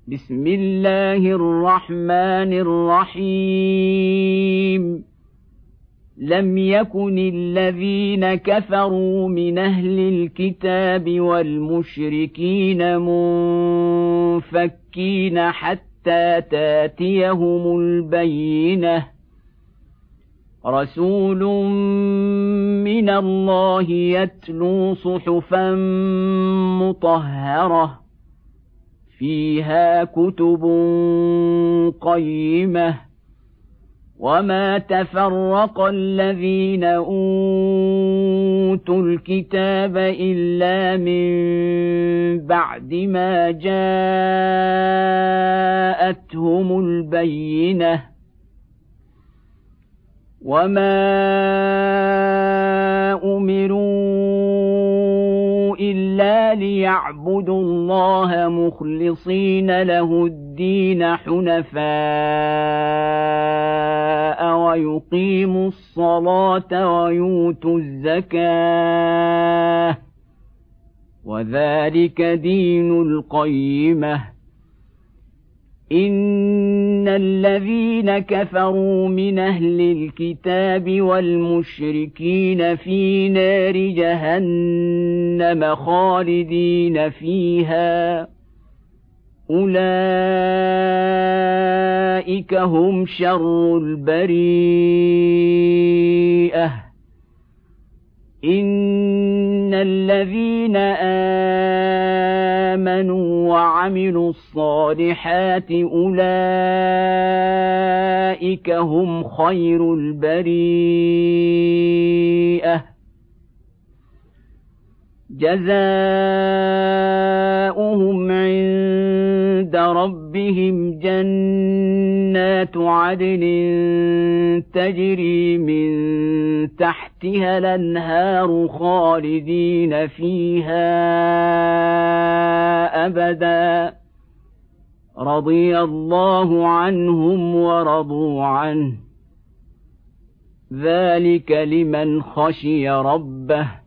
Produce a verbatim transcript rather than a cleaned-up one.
بسم الله الرحمن الرحيم لم يكن الذين كفروا من أهل الكتاب والمشركين منفكين حتى تاتيهم البينة رسول من الله يتلو صحفا مطهرة فيها كتب قيمة وما تفرق الذين أوتوا الكتاب إلا من بعد ما جاءتهم البينة وما أمروا إلا ليعبدوا الله مخلصين له الدين حنفاء ويقيموا الصلاة ويؤتوا الزكاة وذلك دين القيمة إن الذين كفروا من أهل الكتاب والمشركين في نار جهنم خالدين فيها أولئك هم شر البريئة إن الذين آمنوا وعملوا الصالحات أولئك هم خير البريئة جزاؤهم عند ربهم جنات عدن تجري من تحتها الأنهار خالدين فيها أبدا رضي الله عنهم ورضوا عنه ذلك لمن خشي ربه